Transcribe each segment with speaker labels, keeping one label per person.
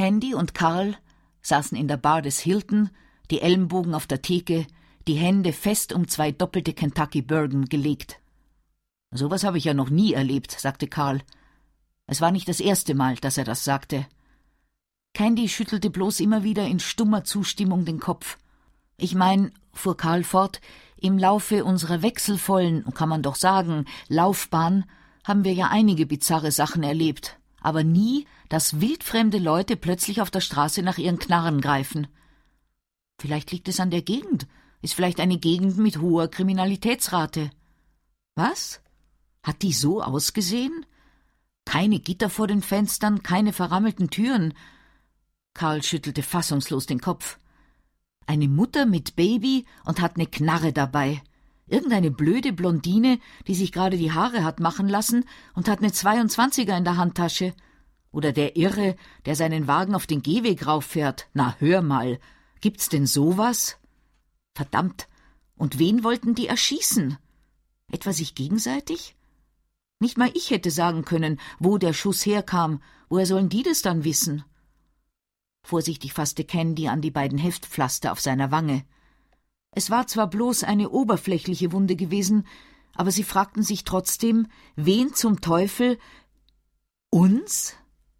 Speaker 1: Candy und Karl saßen in der Bar des Hilton, die Ellenbogen auf der Theke, die Hände fest um 2 doppelte Kentucky Bourbon gelegt. »Sowas habe ich ja noch nie erlebt«, sagte Karl. Es war nicht das erste Mal, dass er das sagte. Candy schüttelte bloß immer wieder in stummer Zustimmung den Kopf. »Ich mein«, fuhr Karl fort, »im Laufe unserer wechselvollen, kann man doch sagen, Laufbahn haben wir ja einige bizarre Sachen erlebt, aber nie, dass wildfremde Leute plötzlich auf der Straße nach ihren Knarren greifen. Vielleicht liegt es an der Gegend, ist vielleicht eine Gegend mit hoher Kriminalitätsrate.« »Was? Hat die so ausgesehen? Keine Gitter vor den Fenstern, keine verrammelten Türen?« Karl schüttelte fassungslos den Kopf. »Eine Mutter mit Baby und hat eine Knarre dabei. Irgendeine blöde Blondine, die sich gerade die Haare hat machen lassen und hat eine 22er in der Handtasche. Oder der Irre, der seinen Wagen auf den Gehweg rauffährt. Na, hör mal, gibt's denn sowas? Verdammt, und wen wollten die erschießen? Etwa sich gegenseitig? Nicht mal ich hätte sagen können, wo der Schuss herkam. Woher sollen die das dann wissen?« Vorsichtig fasste Candy an die beiden Heftpflaster auf seiner Wange. Es war zwar bloß eine oberflächliche Wunde gewesen, aber sie fragten sich trotzdem, wen zum Teufel? Uns?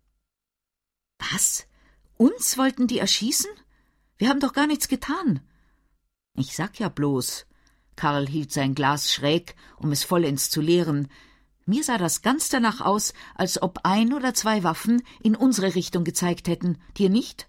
Speaker 1: Was? Uns wollten die erschießen? Wir haben doch gar nichts getan. Ich sag ja bloß. Karl hielt sein Glas schräg, um es vollends zu leeren. Mir sah das ganz danach aus, als ob 1 oder 2 Waffen in unsere Richtung gezeigt hätten. Dir nicht?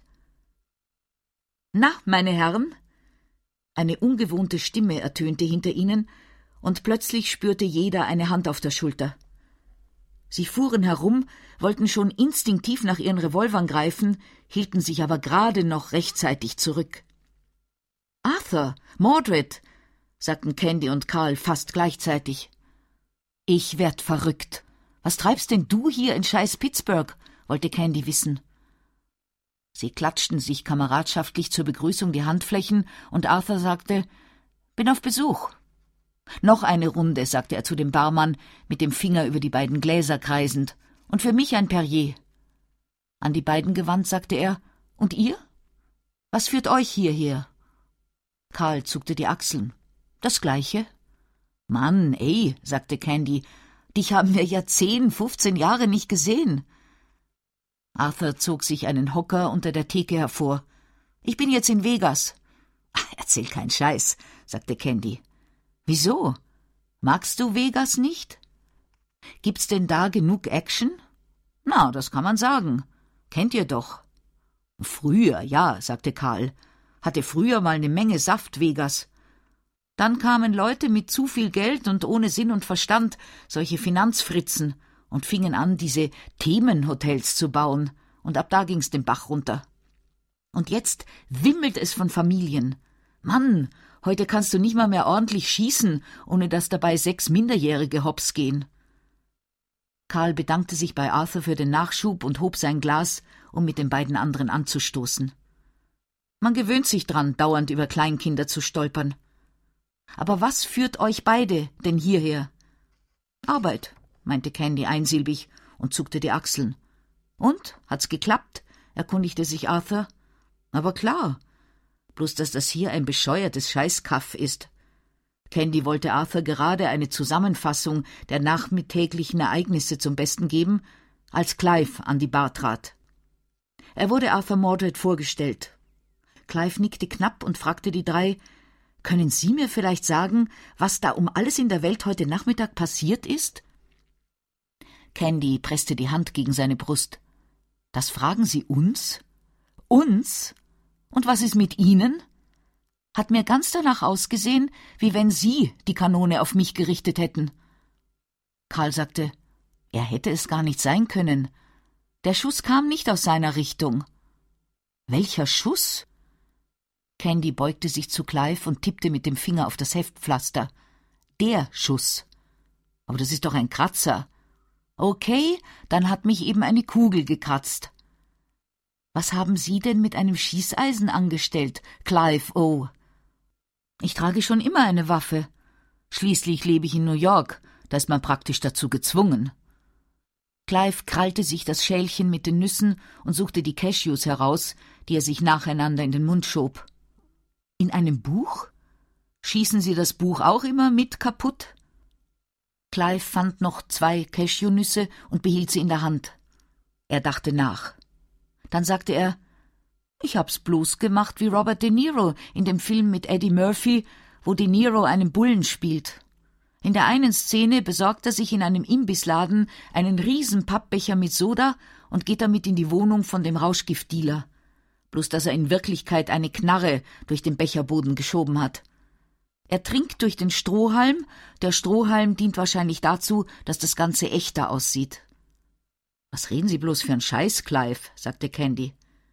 Speaker 1: »Na, meine Herren?« Eine ungewohnte Stimme ertönte hinter ihnen, und plötzlich spürte jeder eine Hand auf der Schulter. Sie fuhren herum, wollten schon instinktiv nach ihren Revolvern greifen, hielten sich aber gerade noch rechtzeitig zurück. »Arthur, Mordred«, sagten Candy und Karl fast gleichzeitig. »Ich werd verrückt. Was treibst denn du hier in scheiß Pittsburgh?« wollte Candy wissen. Sie klatschten sich kameradschaftlich zur Begrüßung die Handflächen, und Arthur sagte, »Bin auf Besuch.« »Noch eine Runde«, sagte er zu dem Barmann, mit dem Finger über die beiden Gläser kreisend, »und für mich ein Perrier.« An die beiden gewandt sagte er, »Und ihr? Was führt euch hierher?« Karl zuckte die Achseln. »Das Gleiche.« »Mann, ey«, sagte Candy, »dich haben wir ja 10, 15 Jahre nicht gesehen.« Arthur zog sich einen Hocker unter der Theke hervor. »Ich bin jetzt in Vegas.« »Ach, erzähl keinen Scheiß«, sagte Candy. »Wieso? Magst du Vegas nicht? Gibt's denn da genug Action?« »Na, das kann man sagen. Kennt ihr doch.« »Früher, ja«, sagte Karl. »Hatte früher mal eine Menge Saft, Vegas. Dann kamen Leute mit zu viel Geld und ohne Sinn und Verstand, solche Finanzfritzen, und fingen an, diese Themenhotels zu bauen, und ab da ging's den Bach runter. Und jetzt wimmelt es von Familien. Mann, heute kannst du nicht mal mehr ordentlich schießen, ohne dass dabei 6 Minderjährige hops gehen.« Karl bedankte sich bei Arthur für den Nachschub und hob sein Glas, um mit den beiden anderen anzustoßen. Man gewöhnt sich dran, dauernd über Kleinkinder zu stolpern. »Aber was führt euch beide denn hierher?« »Arbeit«, meinte Candy einsilbig und zuckte die Achseln. »Und, hat's geklappt?« erkundigte sich Arthur. »Aber klar, bloß dass das hier ein bescheuertes Scheißkaff ist.« Candy wollte Arthur gerade eine Zusammenfassung der nachmittäglichen Ereignisse zum Besten geben, als Clive an die Bar trat. Er wurde Arthur Mordred vorgestellt. Clive nickte knapp und fragte die 3, »Können Sie mir vielleicht sagen, was da um alles in der Welt heute Nachmittag passiert ist?« Candy presste die Hand gegen seine Brust. »Das fragen Sie uns? Uns? Und was ist mit Ihnen? Hat mir ganz danach ausgesehen, wie wenn Sie die Kanone auf mich gerichtet hätten.« Karl sagte, er hätte es gar nicht sein können. Der Schuss kam nicht aus seiner Richtung. »Welcher Schuss?« Candy beugte sich zu Clive und tippte mit dem Finger auf das Heftpflaster. »Der Schuss. Aber das ist doch ein Kratzer. Okay, dann hat mich eben eine Kugel gekratzt.« »Was haben Sie denn mit einem Schießeisen angestellt, Clive O.?« »Ich trage schon immer eine Waffe. Schließlich lebe ich in New York, da ist man praktisch dazu gezwungen.« Clive krallte sich das Schälchen mit den Nüssen und suchte die Cashews heraus, die er sich nacheinander in den Mund schob. »In einem Buch? Schießen Sie das Buch auch immer mit kaputt?« Clive fand noch 2 Cashewnüsse und behielt sie in der Hand. Er dachte nach. Dann sagte er, »Ich hab's bloß gemacht wie Robert De Niro in dem Film mit Eddie Murphy, wo De Niro einen Bullen spielt. In der einen Szene besorgt er sich in einem Imbissladen einen riesen Pappbecher mit Soda und geht damit in die Wohnung von dem Rauschgiftdealer. Bloß dass er in Wirklichkeit eine Knarre durch den Becherboden geschoben hat. Er trinkt durch den Strohhalm, der Strohhalm dient wahrscheinlich dazu, dass das Ganze echter aussieht.« »Was reden Sie bloß für einen Scheiß, Clive?« sagte Candy.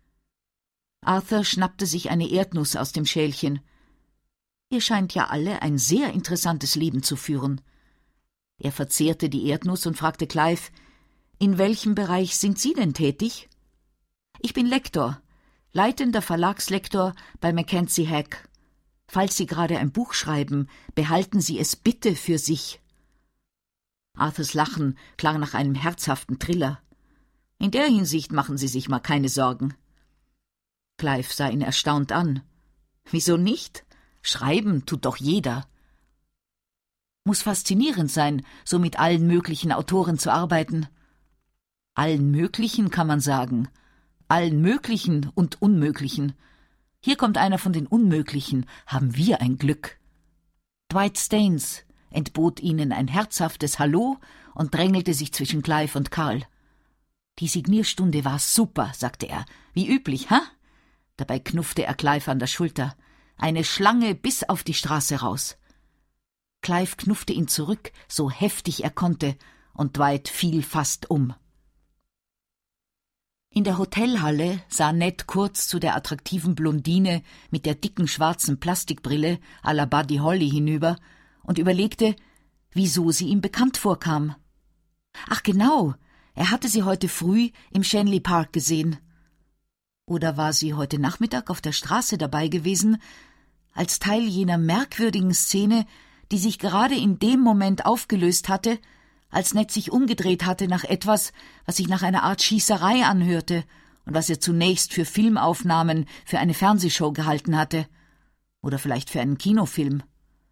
Speaker 1: Arthur schnappte sich eine Erdnuss aus dem Schälchen. »Ihr scheint ja alle ein sehr interessantes Leben zu führen.« Er verzehrte die Erdnuss und fragte Clive, »In welchem Bereich sind Sie denn tätig?« »Ich bin Lektor, leitender Verlagslektor bei Mackenzie Hack. Falls Sie gerade ein Buch schreiben, behalten Sie es bitte für sich.« Arthurs Lachen klang nach einem herzhaften Triller. »In der Hinsicht machen Sie sich mal keine Sorgen.« Clive sah ihn erstaunt an. »Wieso nicht? Schreiben tut doch jeder.« »Muss faszinierend sein, so mit allen möglichen Autoren zu arbeiten.« »Allen möglichen, kann man sagen. Allen möglichen und unmöglichen. Hier kommt einer von den Unmöglichen. Haben wir ein Glück.« Dwight Staines entbot ihnen ein herzhaftes Hallo und drängelte sich zwischen Clive und Karl. »Die Signierstunde war super«, sagte er. »Wie üblich, ha?« Dabei knuffte er Clive an der Schulter. »Eine Schlange bis auf die Straße raus.« Clive knuffte ihn zurück, so heftig er konnte, und Dwight fiel fast um. In der Hotelhalle sah Ned kurz zu der attraktiven Blondine mit der dicken schwarzen Plastikbrille à la Buddy Holly hinüber und überlegte, wieso sie ihm bekannt vorkam. Ach genau, er hatte sie heute früh im Shenley Park gesehen. Oder war sie heute Nachmittag auf der Straße dabei gewesen, als Teil jener merkwürdigen Szene, die sich gerade in dem Moment aufgelöst hatte, als Ned sich umgedreht hatte nach etwas, was sich nach einer Art Schießerei anhörte und was er zunächst für Filmaufnahmen für eine Fernsehshow gehalten hatte. Oder vielleicht für einen Kinofilm.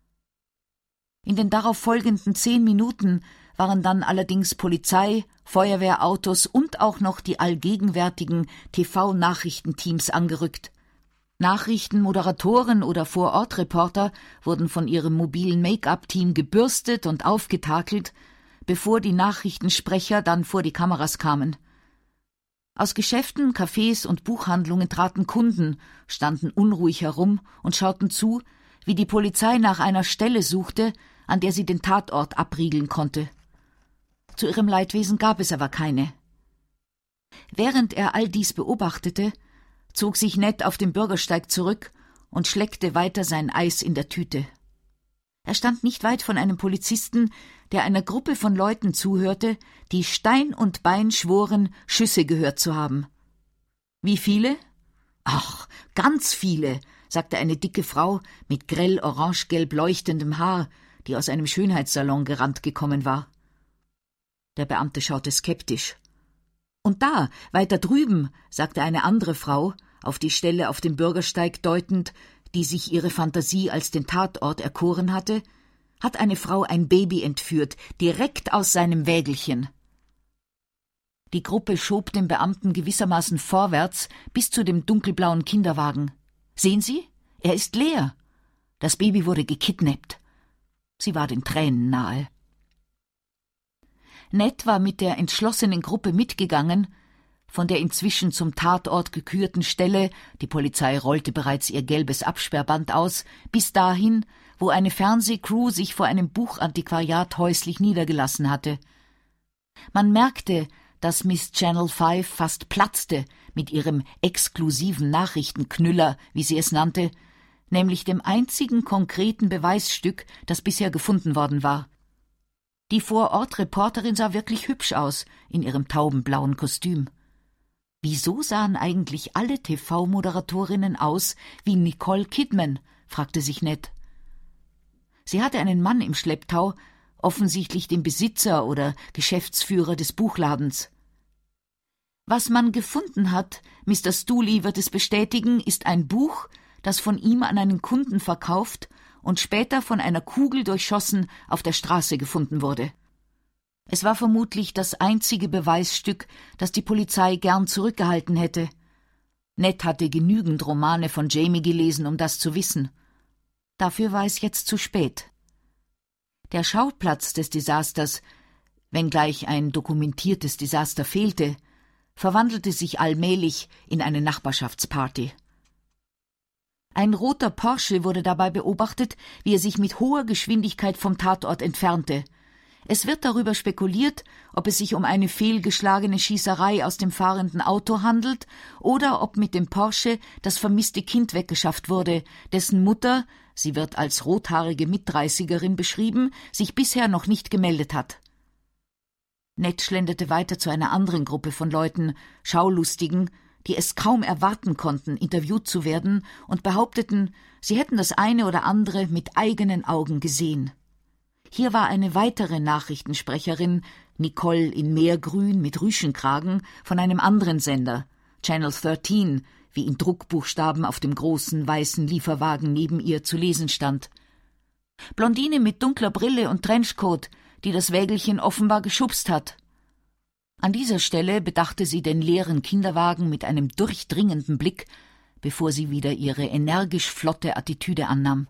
Speaker 1: In den darauf folgenden 10 Minuten waren dann allerdings Polizei, Feuerwehrautos und auch noch die allgegenwärtigen TV-Nachrichtenteams angerückt. Nachrichtenmoderatoren oder Vorortreporter wurden von ihrem mobilen Make-up-Team gebürstet und aufgetakelt, bevor die Nachrichtensprecher dann vor die Kameras kamen. Aus Geschäften, Cafés und Buchhandlungen traten Kunden, standen unruhig herum und schauten zu, wie die Polizei nach einer Stelle suchte, an der sie den Tatort abriegeln konnte. Zu ihrem Leidwesen gab es aber keine. Während er all dies beobachtete, zog sich Ned auf dem Bürgersteig zurück und schleckte weiter sein Eis in der Tüte. Er stand nicht weit von einem Polizisten, der einer Gruppe von Leuten zuhörte, die Stein und Bein schworen, Schüsse gehört zu haben. »Wie viele?« »Ach, ganz viele«, sagte eine dicke Frau mit grell orangegelb leuchtendem Haar, die aus einem Schönheitssalon gerannt gekommen war. Der Beamte schaute skeptisch. »Und da, weiter drüben«, sagte eine andere Frau, auf die Stelle auf dem Bürgersteig deutend, die sich ihre Fantasie als den Tatort erkoren hatte, hat eine Frau ein Baby entführt, direkt aus seinem Wägelchen. Die Gruppe schob den Beamten gewissermaßen vorwärts bis zu dem dunkelblauen Kinderwagen. »Sehen Sie? Er ist leer. Das Baby wurde gekidnappt.« Sie war den Tränen nahe. Ned war mit der entschlossenen Gruppe mitgegangen, von der inzwischen zum Tatort gekürten Stelle, die Polizei rollte bereits ihr gelbes Absperrband aus, bis dahin, wo eine Fernsehcrew sich vor einem Buchantiquariat häuslich niedergelassen hatte. Man merkte, dass Miss Channel 5 fast platzte mit ihrem exklusiven Nachrichtenknüller, wie sie es nannte, nämlich dem einzigen konkreten Beweisstück, das bisher gefunden worden war. Die Vorortreporterin sah wirklich hübsch aus in ihrem taubenblauen Kostüm. »Wieso sahen eigentlich alle TV-Moderatorinnen aus wie Nicole Kidman?« fragte sich Ned. Sie hatte einen Mann im Schlepptau, offensichtlich dem Besitzer oder Geschäftsführer des Buchladens. Was man gefunden hat, Mr. Stooley wird es bestätigen, ist ein Buch, das von ihm an einen Kunden verkauft und später von einer Kugel durchschossen auf der Straße gefunden wurde. Es war vermutlich das einzige Beweisstück, das die Polizei gern zurückgehalten hätte. Ned hatte genügend Romane von Jamie gelesen, um das zu wissen. Dafür war es jetzt zu spät. Der Schauplatz des Desasters, wenngleich ein dokumentiertes Desaster fehlte, verwandelte sich allmählich in eine Nachbarschaftsparty. Ein roter Porsche wurde dabei beobachtet, wie er sich mit hoher Geschwindigkeit vom Tatort entfernte. Es wird darüber spekuliert, ob es sich um eine fehlgeschlagene Schießerei aus dem fahrenden Auto handelt oder ob mit dem Porsche das vermisste Kind weggeschafft wurde, dessen Mutter, sie wird als rothaarige Mitdreißigerin beschrieben, sich bisher noch nicht gemeldet hat. Ned schlenderte weiter zu einer anderen Gruppe von Leuten, Schaulustigen, die es kaum erwarten konnten, interviewt zu werden und behaupteten, sie hätten das eine oder andere mit eigenen Augen gesehen. Hier war eine weitere Nachrichtensprecherin, Nicole in Meergrün mit Rüschenkragen, von einem anderen Sender, Channel 13, wie in Druckbuchstaben auf dem großen weißen Lieferwagen neben ihr zu lesen stand. Blondine mit dunkler Brille und Trenchcoat, die das Wägelchen offenbar geschubst hat. An dieser Stelle bedachte sie den leeren Kinderwagen mit einem durchdringenden Blick, bevor sie wieder ihre energisch flotte Attitüde annahm.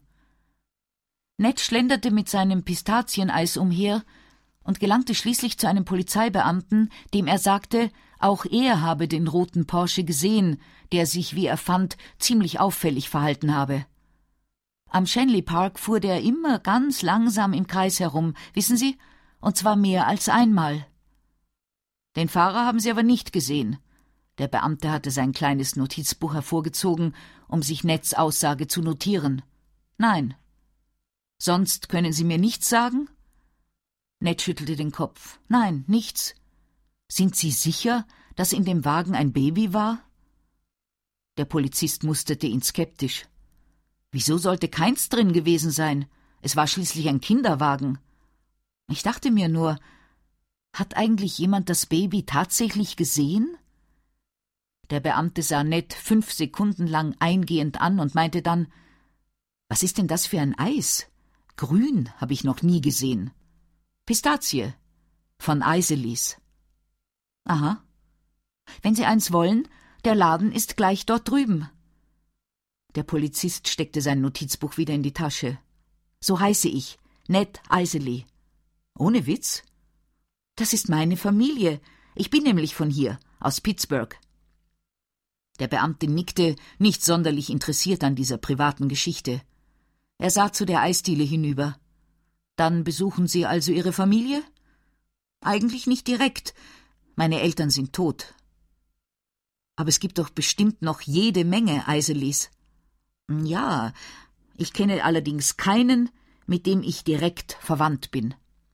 Speaker 1: Ned schlenderte mit seinem Pistazieneis umher und gelangte schließlich zu einem Polizeibeamten, dem er sagte, auch er habe den roten Porsche gesehen, der sich, wie er fand, ziemlich auffällig verhalten habe. Am Shenley Park fuhr der immer ganz langsam im Kreis herum, wissen Sie, und zwar mehr als einmal. Den Fahrer haben Sie aber nicht gesehen. Der Beamte hatte sein kleines Notizbuch hervorgezogen, um sich Neds Aussage zu notieren. Nein. Sonst können Sie mir nichts sagen? Ned schüttelte den Kopf. Nein, nichts. Sind Sie sicher, dass in dem Wagen ein Baby war? Der Polizist musterte ihn skeptisch. Wieso sollte keins drin gewesen sein? Es war schließlich ein Kinderwagen. Ich dachte mir nur, hat eigentlich jemand das Baby tatsächlich gesehen? Der Beamte sah Ned 5 Sekunden lang eingehend an und meinte dann, was ist denn das für ein Eis? Grün habe ich noch nie gesehen. Pistazie. Von Iseleys. Aha. Wenn Sie eins wollen, der Laden ist gleich dort drüben. Der Polizist steckte sein Notizbuch wieder in die Tasche. So heiße ich, Ned Iseley. Ohne Witz? Das ist meine Familie. Ich bin nämlich von hier, aus Pittsburgh. Der Beamte nickte, nicht sonderlich interessiert an dieser privaten Geschichte. Er sah zu der Eisdiele hinüber. Dann besuchen Sie also Ihre Familie? Eigentlich nicht direkt. Meine Eltern sind tot. Aber es gibt doch bestimmt noch jede Menge Iseleys. Ja, ich kenne allerdings keinen, mit dem ich direkt verwandt bin.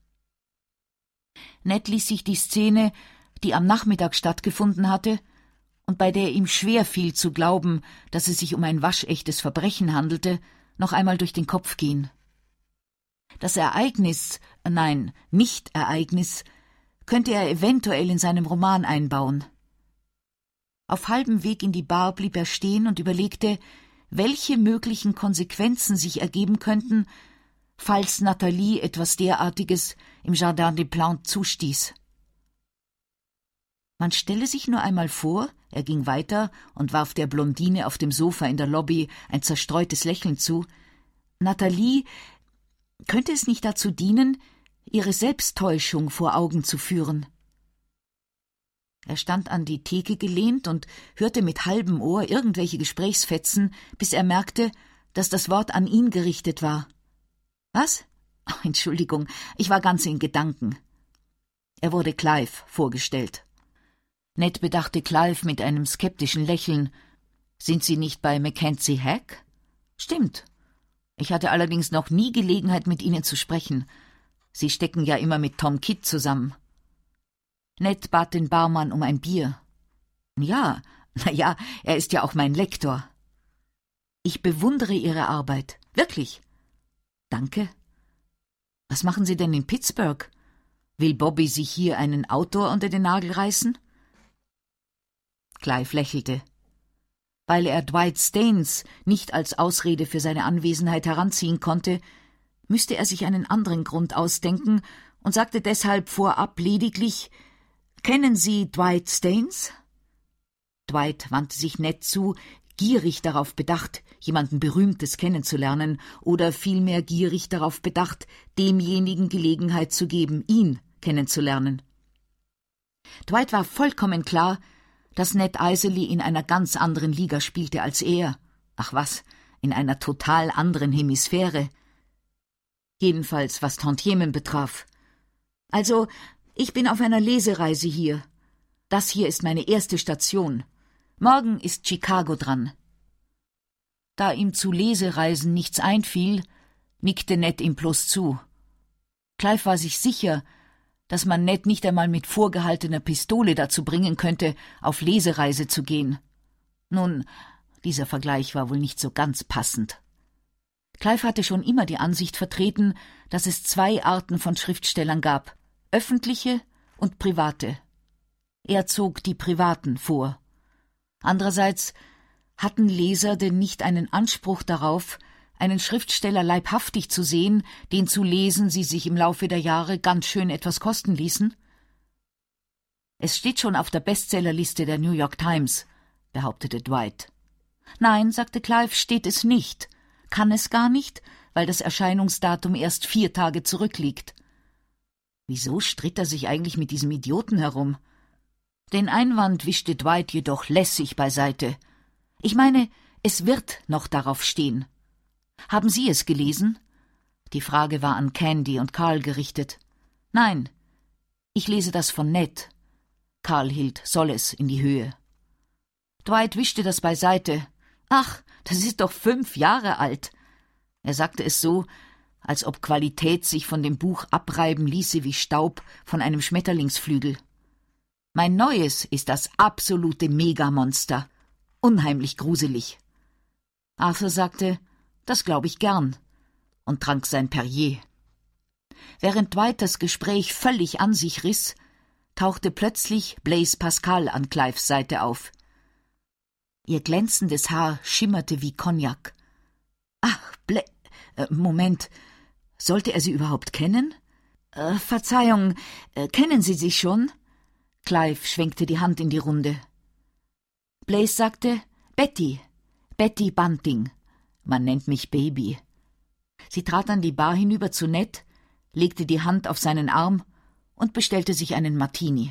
Speaker 1: Ned ließ sich die Szene, die am Nachmittag stattgefunden hatte und bei der ihm schwer fiel zu glauben, dass es sich um ein waschechtes Verbrechen handelte, noch einmal durch den Kopf gehen. Das Nicht-Ereignis, könnte er eventuell in seinem Roman einbauen. Auf halbem Weg in die Bar blieb er stehen und überlegte, welche möglichen Konsequenzen sich ergeben könnten, falls Nathalie etwas derartiges im Jardin des Plantes zustieß. Man stelle sich nur einmal vor, er ging weiter und warf der Blondine auf dem Sofa in der Lobby ein zerstreutes Lächeln zu, Nathalie, könnte es nicht dazu dienen, ihre Selbsttäuschung vor Augen zu führen? Er stand an die Theke gelehnt und hörte mit halbem Ohr irgendwelche Gesprächsfetzen, bis er merkte, dass das Wort an ihn gerichtet war. Was? Oh, Entschuldigung, ich war ganz in Gedanken. Er wurde Clive vorgestellt. Ned bedachte Clive mit einem skeptischen Lächeln. Sind Sie nicht bei Mackenzie Hack? Stimmt. Ich hatte allerdings noch nie Gelegenheit, mit Ihnen zu sprechen. Sie stecken ja immer mit Tom Kidd zusammen. Ned bat den Barmann um ein Bier. Ja, er ist ja auch mein Lektor. Ich bewundere Ihre Arbeit. Wirklich. Danke. Was machen Sie denn in Pittsburgh? Will Bobby sich hier einen Autor unter den Nagel reißen? Clive lächelte. Weil er Dwight Staines nicht als Ausrede für seine Anwesenheit heranziehen konnte, müsste er sich einen anderen Grund ausdenken und sagte deshalb vorab lediglich: »Kennen Sie Dwight Staines?« Dwight wandte sich Ned zu, gierig darauf bedacht, jemanden Berühmtes kennenzulernen, oder vielmehr gierig darauf bedacht, demjenigen Gelegenheit zu geben, ihn kennenzulernen. Dwight war vollkommen klar, dass Ned Iserley in einer ganz anderen Liga spielte als er. Ach was, in einer total anderen Hemisphäre. Jedenfalls, was Tantiemen betraf. »Also, ich bin auf einer Lesereise hier. Das hier ist meine erste Station. Morgen ist Chicago dran.« Da ihm zu Lesereisen nichts einfiel, nickte Ned ihm bloß zu. Clive war sich sicher, dass man Ned nicht einmal mit vorgehaltener Pistole dazu bringen könnte, auf Lesereise zu gehen. Nun, dieser Vergleich war wohl nicht so ganz passend. Clive hatte schon immer die Ansicht vertreten, dass es zwei Arten von Schriftstellern gab: öffentliche und private. Er zog die privaten vor. Andererseits hatten Leser denn nicht einen Anspruch darauf, einen Schriftsteller leibhaftig zu sehen, den zu lesen sie sich im Laufe der Jahre ganz schön etwas kosten ließen? »Es steht schon auf der Bestsellerliste der New York Times«, behauptete Dwight. »Nein«, sagte Clive, »steht es nicht. Kann es gar nicht, weil das Erscheinungsdatum erst 4 Tage zurückliegt.« Wieso stritt er sich eigentlich mit diesem Idioten herum? Den Einwand wischte Dwight jedoch lässig beiseite. »Ich meine, es wird noch darauf stehen. Haben Sie es gelesen?« Die Frage war an Candy und Carl gerichtet. »Nein, ich lese das von Ned.« Carl hielt Solles in die Höhe. Dwight wischte das beiseite. »Ach, das ist doch 5 Jahre alt.« Er sagte es so, als ob Qualität sich von dem Buch abreiben ließe wie Staub von einem Schmetterlingsflügel. »Mein Neues ist das absolute Megamonster. Unheimlich gruselig.« Arthur sagte: »Das glaube ich gern«, und trank sein Perrier. Während Dwight das Gespräch völlig an sich riss, tauchte plötzlich Blaise Pascal an Clives Seite auf. Ihr glänzendes Haar schimmerte wie Cognac. »Ach, Moment, sollte er sie überhaupt kennen?« »Verzeihung, kennen Sie sich schon?« Clive schwenkte die Hand in die Runde. Blaise sagte: »Betty Bunting. Man nennt mich Baby.« Sie trat an die Bar hinüber zu Ned, legte die Hand auf seinen Arm und bestellte sich einen Martini.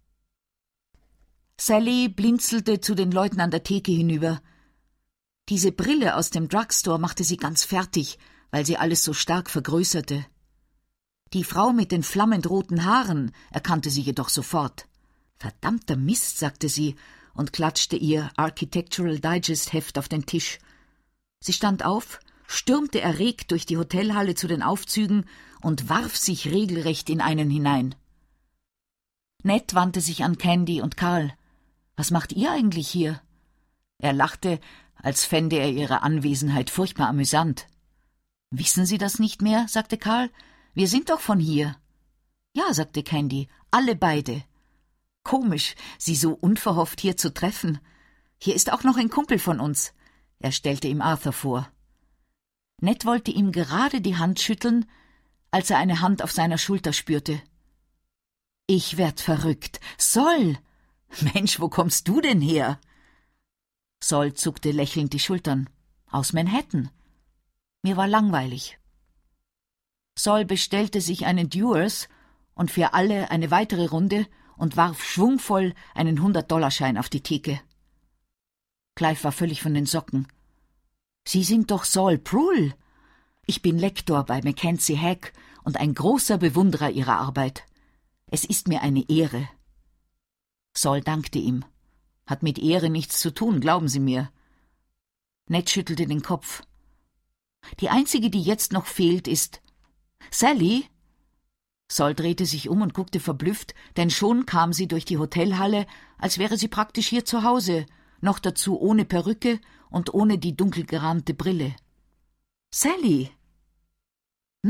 Speaker 1: Sally blinzelte zu den Leuten an der Theke hinüber. Diese Brille aus dem Drugstore machte sie ganz fertig, weil sie alles so stark vergrößerte. Die Frau mit den flammend roten Haaren erkannte sie jedoch sofort. »Verdammter Mist«, sagte sie und klatschte ihr Architectural Digest Heft auf den Tisch. Sie stand auf, stürmte erregt durch die Hotelhalle zu den Aufzügen und warf sich regelrecht in einen hinein. Ned wandte sich an Candy und Carl. »Was macht ihr eigentlich hier?« Er lachte, als fände er ihre Anwesenheit furchtbar amüsant. »Wissen Sie das nicht mehr?« sagte Carl. »Wir sind doch von hier.« »Ja«, sagte Candy, »alle beide.« »Komisch, Sie so unverhofft hier zu treffen. Hier ist auch noch ein Kumpel von uns.« Er stellte ihm Arthur vor. Ned wollte ihm gerade die Hand schütteln, als er eine Hand auf seiner Schulter spürte. »Ich werd verrückt. Sol! Mensch, wo kommst du denn her?« Sol zuckte lächelnd die Schultern. »Aus Manhattan. Mir war langweilig.« Sol bestellte sich einen Dewars und für alle eine weitere Runde und warf schwungvoll einen 100-Dollar-Schein auf die Theke. Clive war völlig von den Socken. »Sie sind doch Sol Prull. Ich bin Lektor bei Mackenzie Hack und ein großer Bewunderer Ihrer Arbeit. Es ist mir eine Ehre.« Sol dankte ihm. »Hat mit Ehre nichts zu tun, glauben Sie mir.« Ned schüttelte den Kopf. »Die einzige, die jetzt noch fehlt, ist Sally?« Sol drehte sich um und guckte verblüfft, denn schon kam sie durch die Hotelhalle, als wäre sie praktisch hier zu Hause, noch dazu ohne Perücke und ohne die dunkel gerahmte Brille. »Sally!« »Na,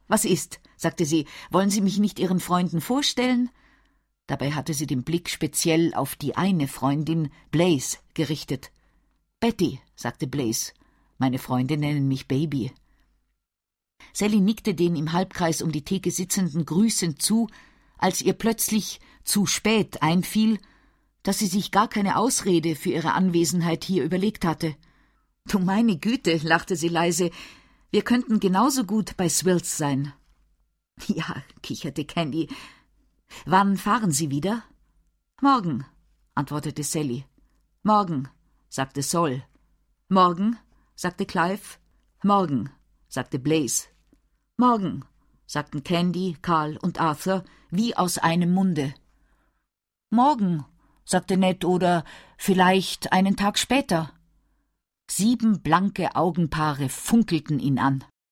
Speaker 1: Was ist?« sagte sie. »Wollen Sie mich nicht Ihren Freunden vorstellen?« Dabei hatte sie den Blick speziell auf die eine Freundin, Blaise, gerichtet. »Betty«, sagte Blaise. »Meine Freunde nennen mich Baby.« Sally nickte den im Halbkreis um die Theke Sitzenden grüßend zu, als ihr plötzlich zu spät einfiel, dass sie sich gar keine Ausrede für ihre Anwesenheit hier überlegt hatte. »Du meine Güte«, lachte sie leise, »wir könnten genauso gut bei Swills sein.« »Ja«, kicherte Candy. »Wann fahren Sie wieder?« »Morgen«, antwortete Sally. »Morgen«, sagte Sol. »Morgen«, sagte Clive. »Morgen«, sagte Blaise. »Morgen«, sagten Candy, Carl und Arthur wie aus einem Munde. »Morgen«, sagte Ned, »oder vielleicht einen Tag später.« 7 blanke Augenpaare funkelten ihn an.